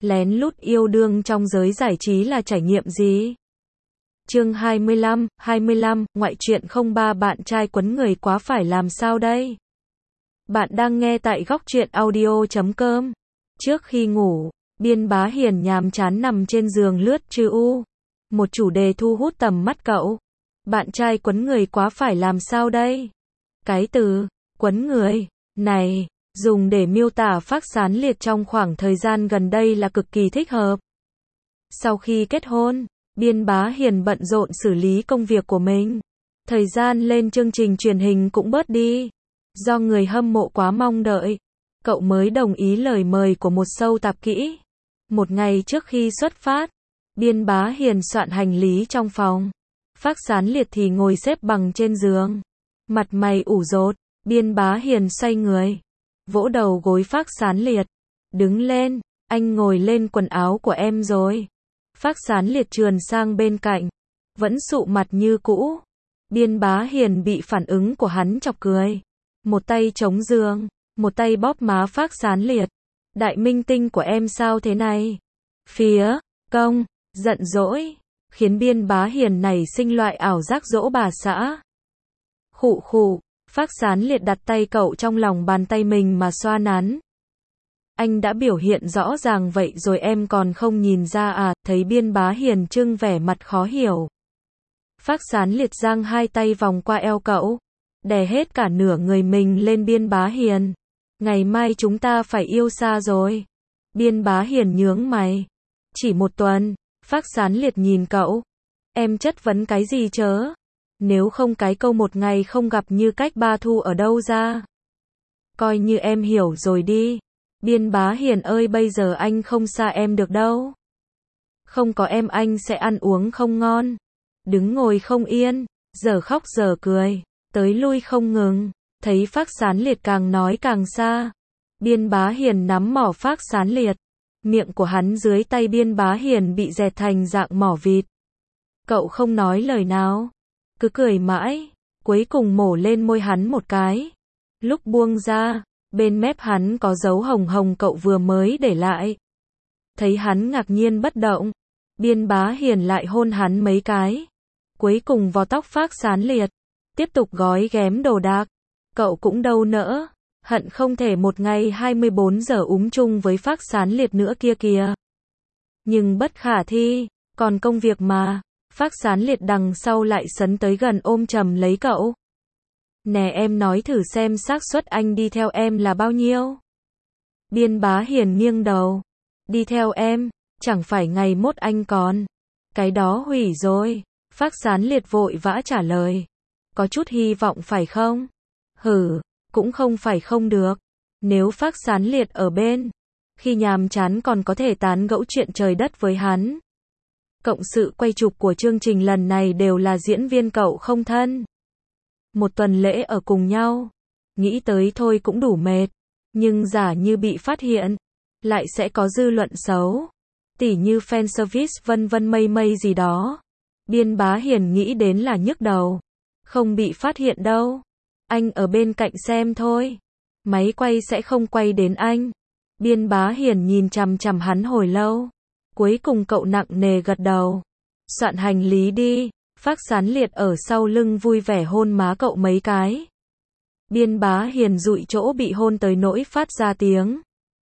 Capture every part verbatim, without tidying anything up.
Lén lút yêu đương trong giới giải trí là trải nghiệm gì? Chương hai mươi lăm, hai mươi lăm, ngoại truyện không ba bạn trai quấn người quá phải làm sao đây? Bạn đang nghe tại góc truyện audio chấm com. Trước khi ngủ, Biên Bá Hiền nhàm chán nằm trên giường lướt chư u. Một chủ đề thu hút tầm mắt cậu. Bạn trai quấn người quá phải làm sao đây? Cái từ quấn người này dùng để miêu tả Phác Sán Liệt trong khoảng thời gian gần đây là cực kỳ thích hợp. Sau khi kết hôn, Biên Bá Hiền bận rộn xử lý công việc của mình. Thời gian lên chương trình truyền hình cũng bớt đi. Do người hâm mộ quá mong đợi, cậu mới đồng ý lời mời của một show tạp kỹ. Một ngày trước khi xuất phát, Biên Bá Hiền soạn hành lý trong phòng. Phác Sán Liệt thì ngồi xếp bằng trên giường. Mặt mày ủ rột, Biên Bá Hiền xoay người, vỗ đầu gối Phác Sán Liệt. Đứng lên, anh ngồi lên quần áo của em rồi. Phác Sán Liệt trườn sang bên cạnh, vẫn sụ mặt như cũ. Biên Bá Hiền bị phản ứng của hắn chọc cười. Một tay chống giường, một tay bóp má Phác Sán Liệt. Đại minh tinh của em sao thế này? Phía công giận dỗi, khiến Biên Bá Hiền nảy sinh loại ảo giác dỗ bà xã. Khụ khụ, Phác Sán Liệt đặt tay cậu trong lòng bàn tay mình mà xoa nắn. Anh đã biểu hiện rõ ràng vậy rồi em còn không nhìn ra à? Thấy Biên Bá Hiền trưng vẻ mặt khó hiểu. Phác Sán Liệt giang hai tay vòng qua eo cậu, đè hết cả nửa người mình lên Biên Bá Hiền. Ngày mai chúng ta phải yêu xa rồi. Biên Bá Hiền nhướng mày. Chỉ một tuần. Phác Sán Liệt nhìn cậu. Em chất vấn cái gì chớ? Nếu không cái câu một ngày không gặp như cách ba thu ở đâu ra? Coi như em hiểu rồi đi. Biên Bá Hiền ơi, bây giờ anh không xa em được đâu. Không có em anh sẽ ăn uống không ngon, đứng ngồi không yên, giờ khóc giờ cười, tới lui không ngừng. Thấy Phác Sán Liệt càng nói càng xa, Biên Bá Hiền nắm mỏ Phác Sán Liệt. Miệng của hắn dưới tay Biên Bá Hiền bị dẹt thành dạng mỏ vịt. Cậu không nói lời nào, cứ cười mãi, cuối cùng mổ lên môi hắn một cái. Lúc buông ra, bên mép hắn có dấu hồng hồng cậu vừa mới để lại. Thấy hắn ngạc nhiên bất động, Biên Bá Hiền lại hôn hắn mấy cái. Cuối cùng vò tóc Phác Sán Liệt, tiếp tục gói ghém đồ đạc. Cậu cũng đâu nỡ, hận không thể một ngày hai mươi bốn giờ úm chung với Phác Sán Liệt nữa kia kìa. Nhưng bất khả thi, còn công việc mà. Phác Sán Liệt đằng sau lại sấn tới gần ôm chầm lấy cậu. Nè em nói thử xem xác suất anh đi theo em là bao nhiêu? Biên Bá Hiền nghiêng đầu. Đi theo em, chẳng phải ngày mốt anh còn. Cái đó hủy rồi. Phác Sán Liệt vội vã trả lời. Có chút hy vọng phải không? Hử, cũng không phải không được. Nếu Phác Sán Liệt ở bên, khi nhàm chán còn có thể tán gẫu chuyện trời đất với hắn. Cộng sự quay chụp của chương trình lần này đều là diễn viên cậu không thân. Một tuần lễ ở cùng nhau, nghĩ tới thôi cũng đủ mệt. Nhưng giả như bị phát hiện, lại sẽ có dư luận xấu. Tỉ như fan service vân vân mây mây gì đó. Biên Bá Hiền nghĩ đến là nhức đầu. Không bị phát hiện đâu. Anh ở bên cạnh xem thôi. Máy quay sẽ không quay đến anh. Biên Bá Hiền nhìn chằm chằm hắn hồi lâu. Cuối cùng cậu nặng nề gật đầu. Soạn hành lý đi. Phác Sán Liệt ở sau lưng vui vẻ hôn má cậu mấy cái. Biên Bá Hiền dụi chỗ bị hôn tới nỗi phát ra tiếng.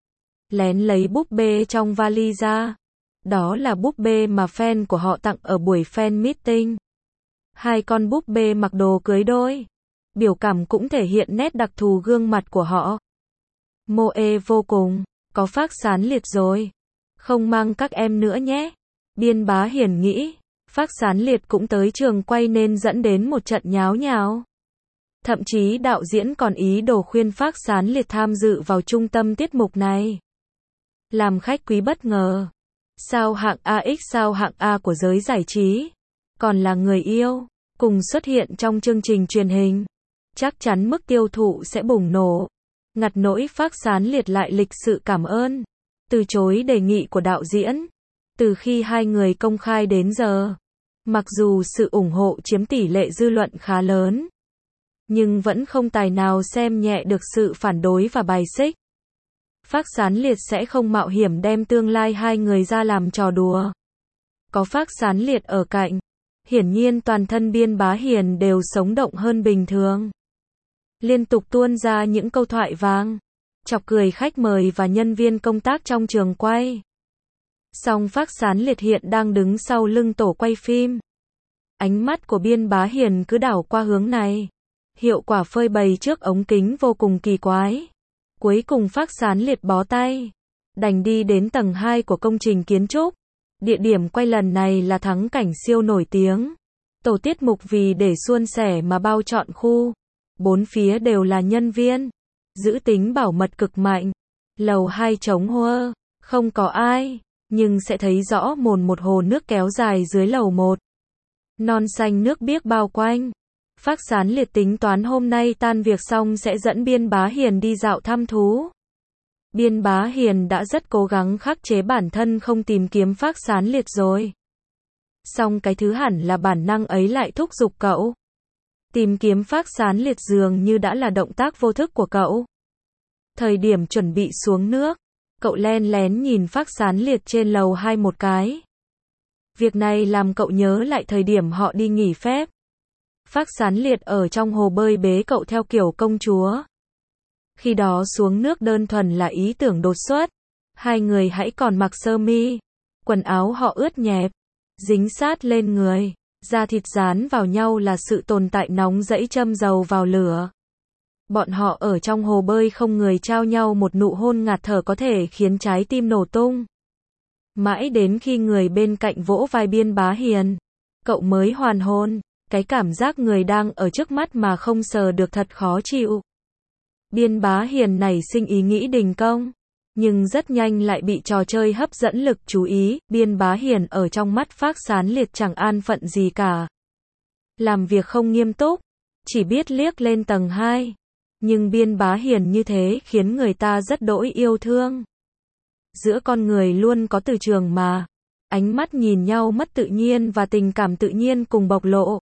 Lén lấy búp bê trong vali ra. Đó là búp bê mà fan của họ tặng ở buổi fan meeting. Hai con búp bê mặc đồ cưới đôi. Biểu cảm cũng thể hiện nét đặc thù gương mặt của họ. Mô ê vô cùng. Có Phác Sán Liệt rồi. Không mang các em nữa nhé. Biên Bá Hiền nghĩ. Phác Sán Liệt cũng tới trường quay nên dẫn đến một trận nháo nhào. Thậm chí đạo diễn còn ý đồ khuyên Phác Sán Liệt tham dự vào trung tâm tiết mục này. Làm khách quý bất ngờ. Sao hạng a ích sao hạng A của giới giải trí. Còn là người yêu. Cùng xuất hiện trong chương trình truyền hình. Chắc chắn mức tiêu thụ sẽ bùng nổ. Ngặt nỗi Phác Sán Liệt lại lịch sự cảm ơn. Từ chối đề nghị của đạo diễn. Từ khi hai người công khai đến giờ. Mặc dù sự ủng hộ chiếm tỷ lệ dư luận khá lớn. Nhưng vẫn không tài nào xem nhẹ được sự phản đối và bài xích. Phác Sán Liệt sẽ không mạo hiểm đem tương lai hai người ra làm trò đùa. Có Phác Sán Liệt ở cạnh, hiển nhiên toàn thân Biên Bá Hiền đều sống động hơn bình thường. Liên tục tuôn ra những câu thoại vang, chọc cười khách mời và nhân viên công tác trong trường quay. Song Phác Sán Liệt hiện đang đứng sau lưng tổ quay phim. Ánh mắt của Biên Bá Hiền cứ đảo qua hướng này. Hiệu quả phơi bày trước ống kính vô cùng kỳ quái. Cuối cùng Phác Sán Liệt bó tay, đành đi đến tầng hai của công trình kiến trúc. Địa điểm quay lần này là thắng cảnh siêu nổi tiếng. Tổ tiết mục vì để suôn sẻ mà bao trọn khu. Bốn phía đều là nhân viên. Giữ tính bảo mật cực mạnh. Lầu hai trống huơ, không có ai, nhưng sẽ thấy rõ mồn một hồ nước kéo dài dưới lầu một. Non xanh nước biếc bao quanh. Phác Sán Liệt tính toán hôm nay tan việc xong sẽ dẫn Biên Bá Hiền đi dạo thăm thú. Biên Bá Hiền đã rất cố gắng khắc chế bản thân không tìm kiếm Phác Sán Liệt rồi. Song cái thứ hẳn là bản năng ấy lại thúc giục cậu. Tìm kiếm Phác Sán Liệt dường như đã là động tác vô thức của cậu. Thời điểm chuẩn bị xuống nước, cậu len lén nhìn Phác Sán Liệt trên lầu hai một cái. Việc này làm cậu nhớ lại thời điểm họ đi nghỉ phép. Phác Sán Liệt ở trong hồ bơi bế cậu theo kiểu công chúa. Khi đó xuống nước đơn thuần là ý tưởng đột xuất. Hai người hãy còn mặc sơ mi. Quần áo họ ướt nhẹp, dính sát lên người. Da thịt dán vào nhau là sự tồn tại nóng rẫy châm dầu vào lửa. Bọn họ ở trong hồ bơi không người trao nhau một nụ hôn ngạt thở có thể khiến trái tim nổ tung. Mãi đến khi người bên cạnh vỗ vai Biên Bá Hiền, cậu mới hoàn hồn. Cái cảm giác người đang ở trước mắt mà không sờ được thật khó chịu. Biên Bá Hiền nảy sinh ý nghĩ đình công, nhưng rất nhanh lại bị trò chơi hấp dẫn lực chú ý. Biên Bá Hiền ở trong mắt Phác Sán Liệt chẳng an phận gì cả. Làm việc không nghiêm túc, chỉ biết liếc lên tầng hai. Nhưng Biên Bá Hiền như thế khiến người ta rất đỗi yêu thương. Giữa con người luôn có từ trường mà. Ánh mắt nhìn nhau mất tự nhiên và tình cảm tự nhiên cùng bộc lộ.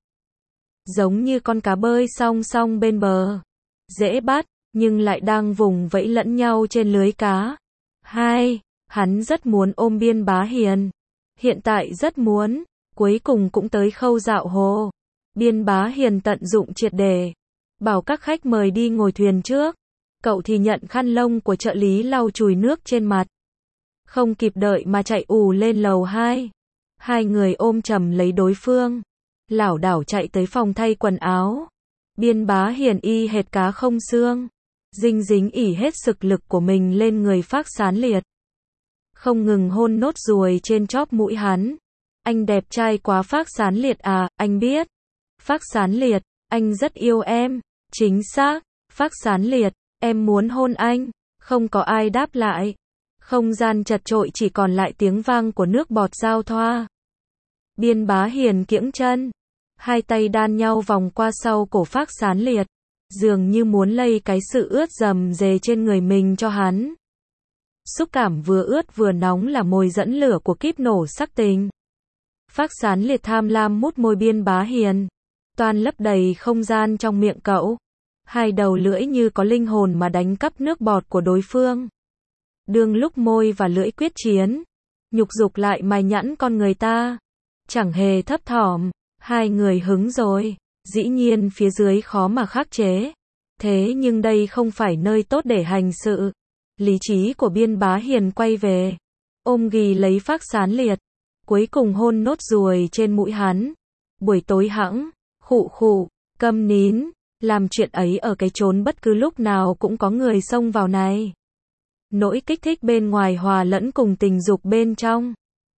Giống như con cá bơi song song bên bờ. Dễ bắt, nhưng lại đang vùng vẫy lẫn nhau trên lưới cá. Hai, hắn rất muốn ôm Biên Bá Hiền. Hiện tại rất muốn, cuối cùng cũng tới khâu dạo hồ. Biên Bá Hiền tận dụng triệt để. Bảo các khách mời đi ngồi thuyền trước. Cậu thì nhận khăn lông của trợ lý lau chùi nước trên mặt. Không kịp đợi mà chạy ù lên lầu hai. Hai người ôm chầm lấy đối phương. Lảo đảo chạy tới phòng thay quần áo. Biên Bá Hiền y hệt cá không xương. Dinh dính ỉ hết sức lực của mình lên người Phác Sán Liệt. Không ngừng hôn nốt ruồi trên chóp mũi hắn. Anh đẹp trai quá Phác Sán Liệt à, anh biết. Phác Sán Liệt, anh rất yêu em. Chính xác, Phác Sán Liệt, em muốn hôn anh. Không có ai đáp lại. Không gian chật chội chỉ còn lại tiếng vang của nước bọt giao thoa. Biên Bá Hiền kiễng chân. Hai tay đan nhau vòng qua sau cổ Phác Sán Liệt. Dường như muốn lây cái sự ướt rầm rề trên người mình cho hắn. Xúc cảm vừa ướt vừa nóng là mồi dẫn lửa của kíp nổ sắc tình. Phác Sán Liệt tham lam mút môi Biên Bá Hiền. Toan lấp đầy không gian trong miệng cậu. Hai đầu lưỡi như có linh hồn mà đánh cắp nước bọt của đối phương. Đương lúc môi và lưỡi quyết chiến, nhục dục lại mài nhẵn con người ta. Chẳng hề thấp thỏm, hai người hứng rồi. Dĩ nhiên phía dưới khó mà khắc chế. Thế nhưng đây không phải nơi tốt để hành sự. Lý trí của Biên Bá Hiền quay về. Ôm ghì lấy Phác Sán Liệt. Cuối cùng hôn nốt ruồi trên mũi hắn. Buổi tối hẵng, khụ khụ, câm nín. Làm chuyện ấy ở cái chốn bất cứ lúc nào cũng có người xông vào này. Nỗi kích thích bên ngoài hòa lẫn cùng tình dục bên trong.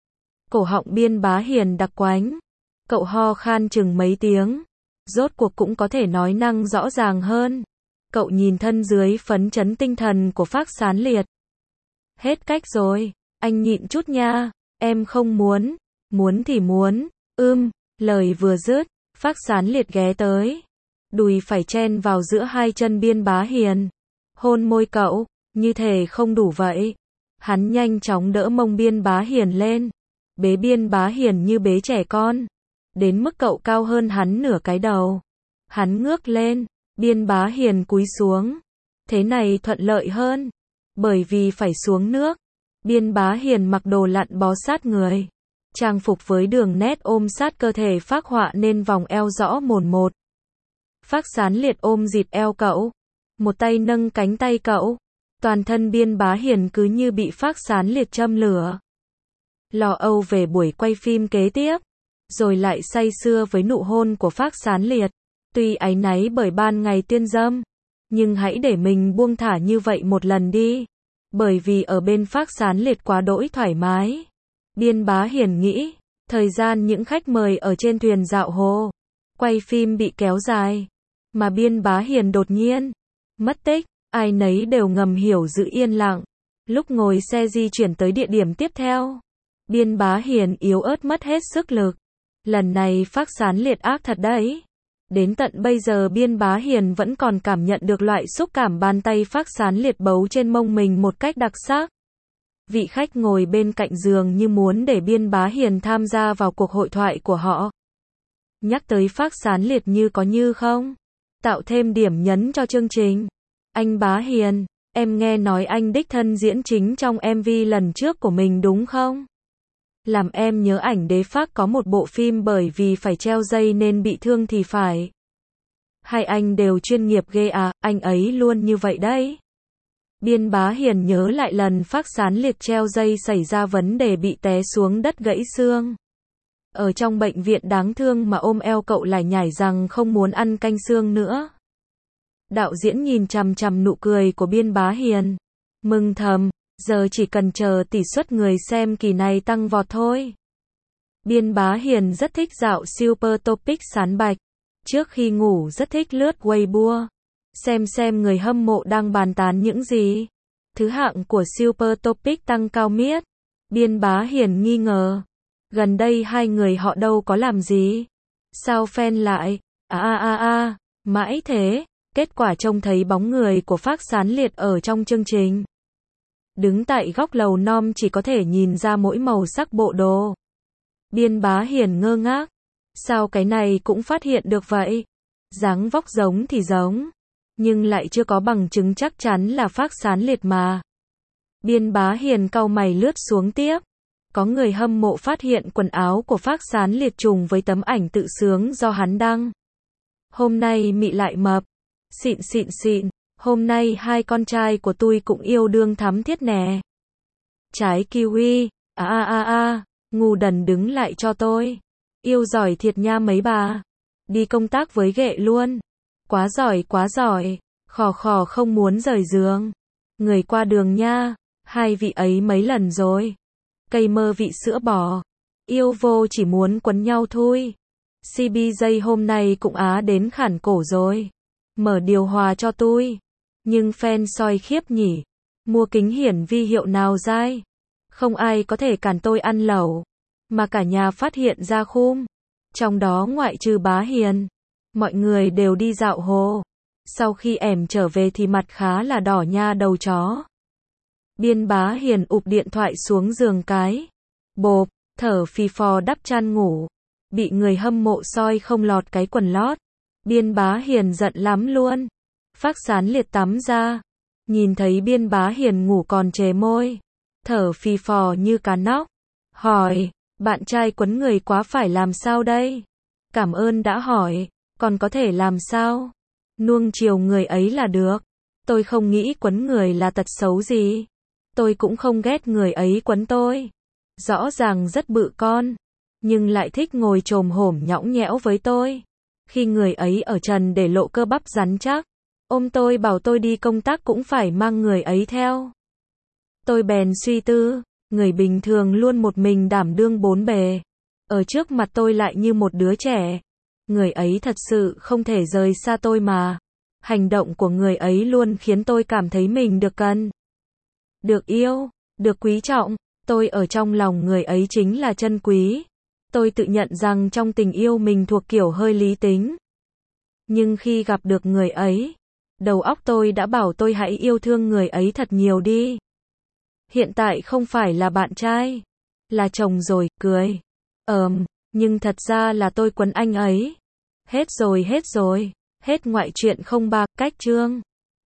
Cổ họng Biên Bá Hiền đặc quánh. Cậu ho khan chừng mấy tiếng. Rốt cuộc cũng có thể nói năng rõ ràng hơn. Cậu nhìn thân dưới phấn chấn tinh thần của Phác Sán Liệt. Hết cách rồi, anh nhịn chút nha, em không muốn. Muốn thì muốn, ưm, lời vừa dứt, Phác Sán Liệt ghé tới. Đùi phải chen vào giữa hai chân Biên Bá Hiền. Hôn môi cậu, như thể không đủ vậy. Hắn nhanh chóng đỡ mông Biên Bá Hiền lên. Bế Biên Bá Hiền như bế trẻ con. Đến mức cậu cao hơn hắn nửa cái đầu. Hắn ngước lên, Biên Bá Hiền cúi xuống. Thế này thuận lợi hơn. Bởi vì phải xuống nước, Biên Bá Hiền mặc đồ lặn bó sát người. Trang phục với đường nét ôm sát cơ thể phác họa nên vòng eo rõ mồn một. Phác Sán Liệt ôm dịt eo cậu. Một tay nâng cánh tay cậu. Toàn thân Biên Bá Hiền cứ như bị Phác Sán Liệt châm lửa. Lo âu về buổi quay phim kế tiếp. Rồi lại say sưa với nụ hôn của Phác Sán Liệt. Tuy áy náy bởi ban ngày tiên dâm, nhưng hãy để mình buông thả như vậy một lần đi. Bởi vì ở bên Phác Sán Liệt quá đỗi thoải mái. Biên Bá Hiền nghĩ, thời gian những khách mời ở trên thuyền dạo hồ, quay phim bị kéo dài. Mà Biên Bá Hiền đột nhiên mất tích, ai nấy đều ngầm hiểu giữ yên lặng. Lúc ngồi xe di chuyển tới địa điểm tiếp theo, Biên Bá Hiền yếu ớt mất hết sức lực. Lần này Phác Sán Liệt ác thật đấy. Đến tận bây giờ Biên Bá Hiền vẫn còn cảm nhận được loại xúc cảm bàn tay Phác Sán Liệt bấu trên mông mình một cách đặc sắc. Vị khách ngồi bên cạnh giường như muốn để Biên Bá Hiền tham gia vào cuộc hội thoại của họ. Nhắc tới Phác Sán Liệt như có như không. Tạo thêm điểm nhấn cho chương trình. Anh Bá Hiền, em nghe nói anh đích thân diễn chính trong em vê lần trước của mình đúng không? Làm em nhớ ảnh Đế Phác có một bộ phim bởi vì phải treo dây nên bị thương thì phải. Hai anh đều chuyên nghiệp ghê à, anh ấy luôn như vậy đấy. Biên Bá Hiền nhớ lại lần Phác Sán Liệt treo dây xảy ra vấn đề bị té xuống đất gãy xương. Ở trong bệnh viện đáng thương mà ôm eo cậu lại nhảy rằng không muốn ăn canh xương nữa. Đạo diễn nhìn chằm chằm nụ cười của Biên Bá Hiền. Mừng thầm, giờ chỉ cần chờ tỷ suất người xem kỳ này tăng vọt thôi. Biên Bá Hiền rất thích dạo Super Topic sán bạch. Trước khi ngủ rất thích lướt Weibo. Xem xem người hâm mộ đang bàn tán những gì. Thứ hạng của Super Topic tăng cao miết. Biên Bá Hiền nghi ngờ. Gần đây hai người họ đâu có làm gì. Sao fan lại, à à à à, mãi thế. Kết quả trông thấy bóng người của Phác Sán Liệt ở trong chương trình. Đứng tại góc lầu nom chỉ có thể nhìn ra mỗi màu sắc bộ đồ. Biên Bá Hiền ngơ ngác. Sao cái này cũng phát hiện được vậy? Dáng vóc giống thì giống, nhưng lại chưa có bằng chứng chắc chắn là Phác Sán Liệt mà. Biên Bá Hiền cau mày lướt xuống tiếp. Có người hâm mộ phát hiện quần áo của Phác Sán Liệt trùng với tấm ảnh tự sướng do hắn đăng. Hôm nay mị lại mập. Xịn xịn xịn. Hôm nay hai con trai của tôi cũng yêu đương thắm thiết nè. Trái kiwi. À à à à. Ngu đần đứng lại cho tôi. Yêu giỏi thiệt nha mấy bà. Đi công tác với ghệ luôn. Quá giỏi quá giỏi. Khò khò không muốn rời giường. Người qua đường nha. Hai vị ấy mấy lần rồi. Cây mơ vị sữa bò. Yêu vô chỉ muốn quấn nhau thôi. xê bê J hôm nay cũng á đến khản cổ rồi. Mở điều hòa cho tôi. Nhưng fan soi khiếp nhỉ. Mua kính hiển vi hiệu nào dai. Không ai có thể cản tôi ăn lẩu. Mà cả nhà phát hiện ra khum. Trong đó ngoại trừ Bá Hiền. Mọi người đều đi dạo hồ. Sau khi ẻm trở về thì mặt khá là đỏ nha đầu chó. Biên Bá Hiền ụp điện thoại xuống giường cái. Bộp, thở phì phò đắp chăn ngủ. Bị người hâm mộ soi không lọt cái quần lót. Biên Bá Hiền giận lắm luôn. Phác Sán Liệt tắm ra. Nhìn thấy Biên Bá Hiền ngủ còn chề môi. Thở phì phò như cá nóc. Hỏi, bạn trai quấn người quá phải làm sao đây? Cảm ơn đã hỏi, còn có thể làm sao? Nuông chiều người ấy là được. Tôi không nghĩ quấn người là tật xấu gì. Tôi cũng không ghét người ấy quấn tôi. Rõ ràng rất bự con, nhưng lại thích ngồi chồm hổm nhõng nhẽo với tôi. Khi người ấy ở trần để lộ cơ bắp rắn chắc, ôm tôi bảo tôi đi công tác cũng phải mang người ấy theo. Tôi bèn suy tư, người bình thường luôn một mình đảm đương bốn bề. Ở trước mặt tôi lại như một đứa trẻ. Người ấy thật sự không thể rời xa tôi mà. Hành động của người ấy luôn khiến tôi cảm thấy mình được cần, được yêu, được quý trọng. Tôi ở trong lòng người ấy chính là chân quý. Tôi tự nhận rằng trong tình yêu mình thuộc kiểu hơi lý tính. Nhưng khi gặp được người ấy, đầu óc tôi đã bảo tôi hãy yêu thương người ấy thật nhiều đi. Hiện tại không phải là bạn trai, là chồng rồi, cười. Ờm, nhưng thật ra là tôi quấn anh ấy. Hết rồi hết rồi, hết ngoại truyện không ba, cách chương.